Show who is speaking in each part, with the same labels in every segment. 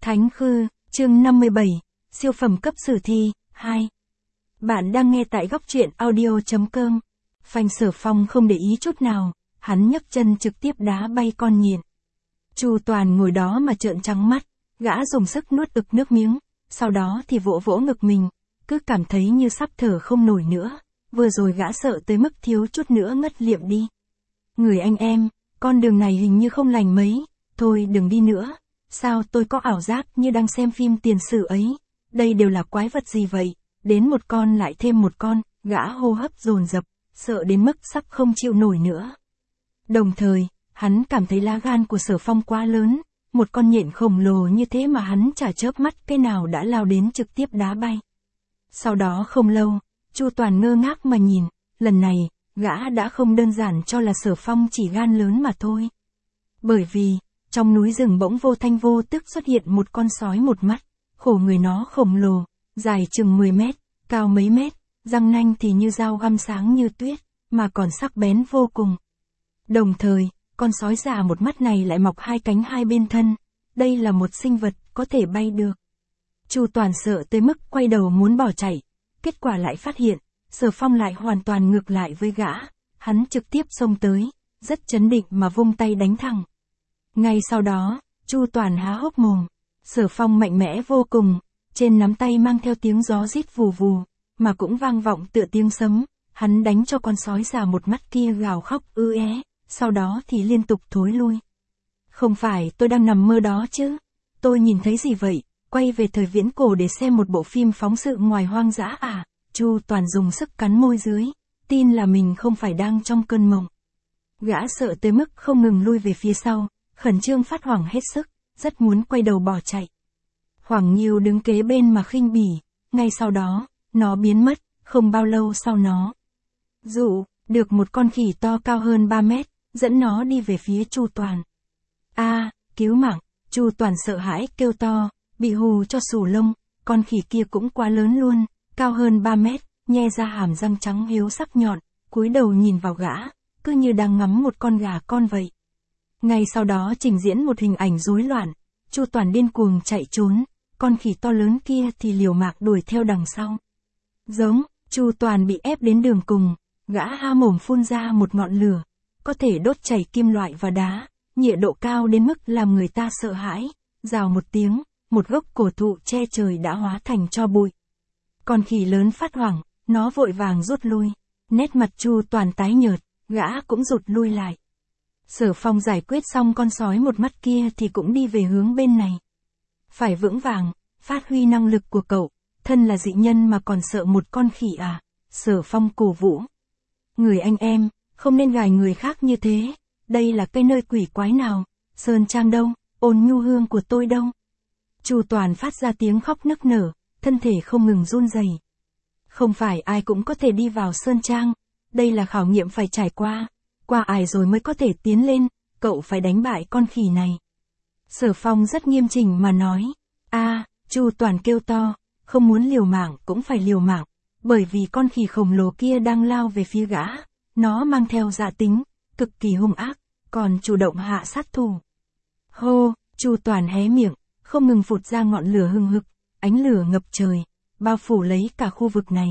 Speaker 1: Thánh Khư, chương 57, siêu phẩm cấp sử thi, 2. Bạn đang nghe tại góc truyện audio.com. Phanh Sở Phong không để ý chút nào, hắn nhấc chân trực tiếp đá bay con nhện. Chu Toàn ngồi đó mà trợn trắng mắt, gã dùng sức nuốt ực nước miếng, sau đó thì vỗ vỗ ngực mình, cứ cảm thấy như sắp thở không nổi nữa, vừa rồi gã sợ tới mức thiếu chút nữa ngất liệm đi. Người anh em, con đường này hình như không lành mấy, thôi đừng đi nữa. Sao tôi có ảo giác như đang xem phim tiền sử ấy, đây đều là quái vật gì vậy, đến một con lại thêm một con, gã hô hấp dồn dập, sợ đến mức sắp không chịu nổi nữa. Đồng thời, hắn cảm thấy lá gan của Sở Phong quá lớn, một con nhện khổng lồ như thế mà hắn chả chớp mắt cái nào đã lao đến trực tiếp đá bay. Sau đó không lâu, Chu Toàn ngơ ngác mà nhìn, lần này, gã đã không đơn giản cho là Sở Phong chỉ gan lớn mà thôi. Bởi vì, trong núi rừng bỗng vô thanh vô tức xuất hiện một con sói một mắt, khổ người nó khổng lồ, dài chừng 10 mét, cao mấy mét, răng nanh thì như dao găm sáng như tuyết, mà còn sắc bén vô cùng. Đồng thời, con sói già một mắt này lại mọc hai cánh hai bên thân, đây là một sinh vật có thể bay được. Chu Toàn sợ tới mức quay đầu muốn bỏ chạy, kết quả lại phát hiện, Sở Phong lại hoàn toàn ngược lại với gã, hắn trực tiếp xông tới, rất chấn định mà vung tay đánh thẳng. Ngay sau đó, Chu Toàn há hốc mồm, Sở Phong mạnh mẽ vô cùng, trên nắm tay mang theo tiếng gió rít vù vù, mà cũng vang vọng tựa tiếng sấm, hắn đánh cho con sói già một mắt kia gào khóc ư é, sau đó thì liên tục thối lui. Không phải tôi đang nằm mơ đó chứ, tôi nhìn thấy gì vậy, quay về thời viễn cổ để xem một bộ phim phóng sự ngoài hoang dã à, Chu Toàn dùng sức cắn môi dưới, tin là mình không phải đang trong cơn mộng. Gã sợ tới mức không ngừng lui về phía sau, khẩn trương phát hoảng hết sức, rất muốn quay đầu bỏ chạy. Hoàng Nhiêu đứng kế bên mà khinh bỉ, ngay sau đó, nó biến mất, không bao lâu sau nó dụ được một con khỉ to cao hơn 3 mét, dẫn nó đi về phía Chu Toàn. A, cứu mạng, Chu Toàn sợ hãi kêu to, bị hù cho xù lông, con khỉ kia cũng quá lớn luôn, cao hơn 3 mét, nhe ra hàm răng trắng hiếu sắc nhọn, cúi đầu nhìn vào gã, cứ như đang ngắm một con gà con vậy. Ngay sau đó trình diễn một hình ảnh rối loạn, Chu Toàn điên cuồng chạy trốn, con khỉ to lớn kia thì liều mạng đuổi theo đằng sau. Giống, Chu Toàn bị ép đến đường cùng, gã há mồm phun ra một ngọn lửa, có thể đốt chảy kim loại và đá, nhiệt độ cao đến mức làm người ta sợ hãi, rào một tiếng, một gốc cổ thụ che trời đã hóa thành tro bụi. Con khỉ lớn phát hoảng, nó vội vàng rút lui, nét mặt Chu Toàn tái nhợt, gã cũng rụt lui lại. Sở Phong giải quyết xong con sói một mắt kia thì cũng đi về hướng bên này. Phải vững vàng, phát huy năng lực của cậu, thân là dị nhân mà còn sợ một con khỉ à, Sở Phong cổ vũ. Người anh em, không nên gài người khác như thế, đây là cái nơi quỷ quái nào, Sơn Trang đâu, Ôn Nhu Hương của tôi đâu. Chu Toàn phát ra tiếng khóc nức nở, thân thể không ngừng run rẩy. Không phải ai cũng có thể đi vào Sơn Trang, đây là khảo nghiệm phải trải qua ai rồi mới có thể tiến lên, cậu phải đánh bại con khỉ này. Sở Phong rất nghiêm chỉnh mà nói. Chu Toàn kêu to, không muốn liều mạng cũng phải liều mạng, bởi vì con khỉ khổng lồ kia đang lao về phía gã, nó mang theo dạ tính, cực kỳ hung ác, còn chủ động hạ sát thủ. Hô, Chu Toàn hé miệng, không ngừng phụt ra ngọn lửa hừng hực, ánh lửa ngập trời, bao phủ lấy cả khu vực này.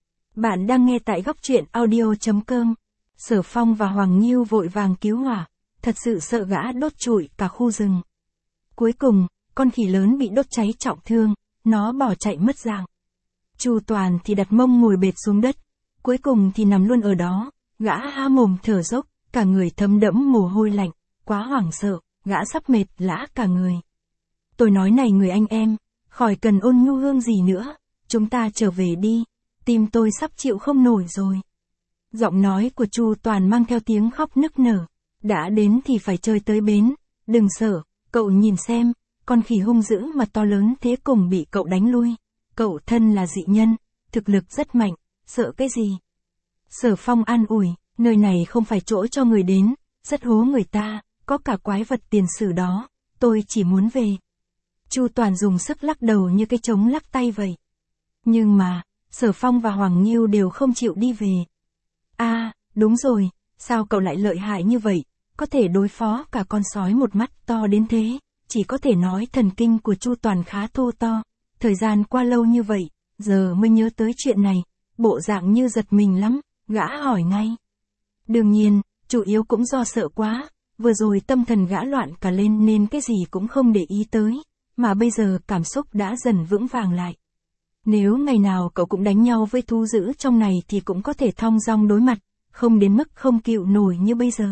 Speaker 1: Bạn đang nghe tại góc truyện audio.com. Sở Phong và Hoàng Nhiêu vội vàng cứu hỏa, thật sự sợ gã đốt trụi cả khu rừng. Cuối cùng, con khỉ lớn bị đốt cháy trọng thương, nó bỏ chạy mất dạng. Chu Toàn thì đặt mông ngồi bệt xuống đất, cuối cùng thì nằm luôn ở đó, gã há mồm thở dốc, cả người thấm đẫm mồ hôi lạnh, quá hoảng sợ, gã sắp mệt lã cả người. Tôi nói này người anh em, khỏi cần Ôn Nhu Hương gì nữa, chúng ta trở về đi, tim tôi sắp chịu không nổi rồi. Giọng nói của Chu Toàn mang theo tiếng khóc nức nở, đã đến thì phải chơi tới bến, đừng sợ, cậu nhìn xem, con khỉ hung dữ mà to lớn thế cùng bị cậu đánh lui, cậu thân là dị nhân, thực lực rất mạnh, sợ cái gì. Sở Phong an ủi, nơi này không phải chỗ cho người đến, rất hố người ta, có cả quái vật tiền sử đó, tôi chỉ muốn về. Chu Toàn dùng sức lắc đầu như cái trống lắc tay vậy. Nhưng mà, Sở Phong và Hoàng Nhiêu đều không chịu đi về. Đúng rồi, sao cậu lại lợi hại như vậy, có thể đối phó cả con sói một mắt to đến thế, chỉ có thể nói thần kinh của Chu Toàn khá thô to. Thời gian qua lâu như vậy, giờ mới nhớ tới chuyện này, bộ dạng như giật mình lắm, gã hỏi ngay. Đương nhiên, chủ yếu cũng do sợ quá, vừa rồi tâm thần gã loạn cả lên nên cái gì cũng không để ý tới, mà bây giờ cảm xúc đã dần vững vàng lại. Nếu ngày nào cậu cũng đánh nhau với thú dữ trong này thì cũng có thể thong dong đối mặt, không đến mức không chịu nổi như bây giờ.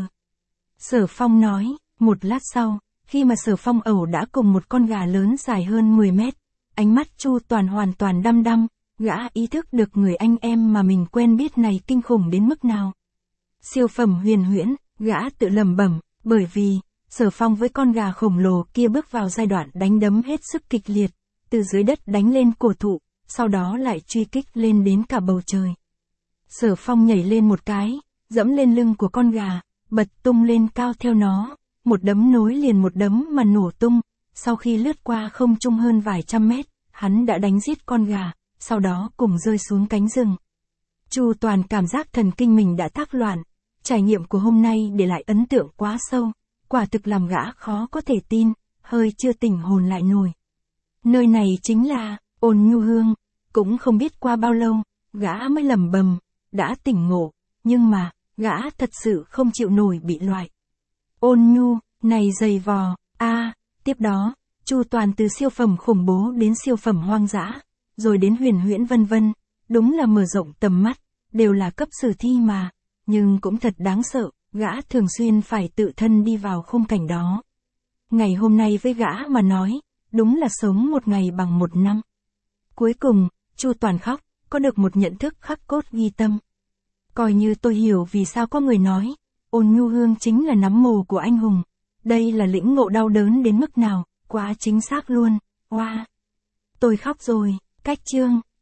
Speaker 1: Sở Phong nói, một lát sau, khi mà Sở Phong ẩu đã cùng một con gà lớn dài hơn 10 mét, ánh mắt Chu Toàn hoàn toàn đăm đăm, gã ý thức được người anh em mà mình quen biết này kinh khủng đến mức nào. Siêu phẩm huyền huyễn, gã tự lẩm bẩm, bởi vì, Sở Phong với con gà khổng lồ kia bước vào giai đoạn đánh đấm hết sức kịch liệt, từ dưới đất đánh lên cổ thụ, sau đó lại truy kích lên đến cả bầu trời. Sở Phong nhảy lên một cái, dẫm lên lưng của con gà, bật tung lên cao theo nó, một đấm nối liền một đấm mà nổ tung, sau khi lướt qua không trung hơn vài trăm mét, hắn đã đánh giết con gà, sau đó cùng rơi xuống cánh rừng. Chu Toàn cảm giác thần kinh mình đã thác loạn, trải nghiệm của hôm nay để lại ấn tượng quá sâu, quả thực làm gã khó có thể tin, hơi chưa tỉnh hồn lại nổi. Nơi này chính là Ôn Nhu Hương, cũng không biết qua bao lâu, gã mới lẩm bẩm, đã tỉnh ngộ, nhưng mà, gã thật sự không chịu nổi bị loại. Ôn Nhu, này dày vò, tiếp đó, Chu Toàn từ siêu phẩm khủng bố đến siêu phẩm hoang dã, rồi đến huyền huyễn vân vân, đúng là mở rộng tầm mắt, đều là cấp sử thi mà, nhưng cũng thật đáng sợ, gã thường xuyên phải tự thân đi vào khung cảnh đó. Ngày hôm nay với gã mà nói, đúng là sống một ngày bằng một năm. Cuối cùng, Chu Toàn khóc, có được một nhận thức khắc cốt ghi tâm. Coi như tôi hiểu vì sao có người nói, Ôn Nhu Hương chính là nắm mồ của anh hùng. Đây là lĩnh ngộ đau đớn đến mức nào, quá chính xác luôn, Tôi khóc rồi, cách chương.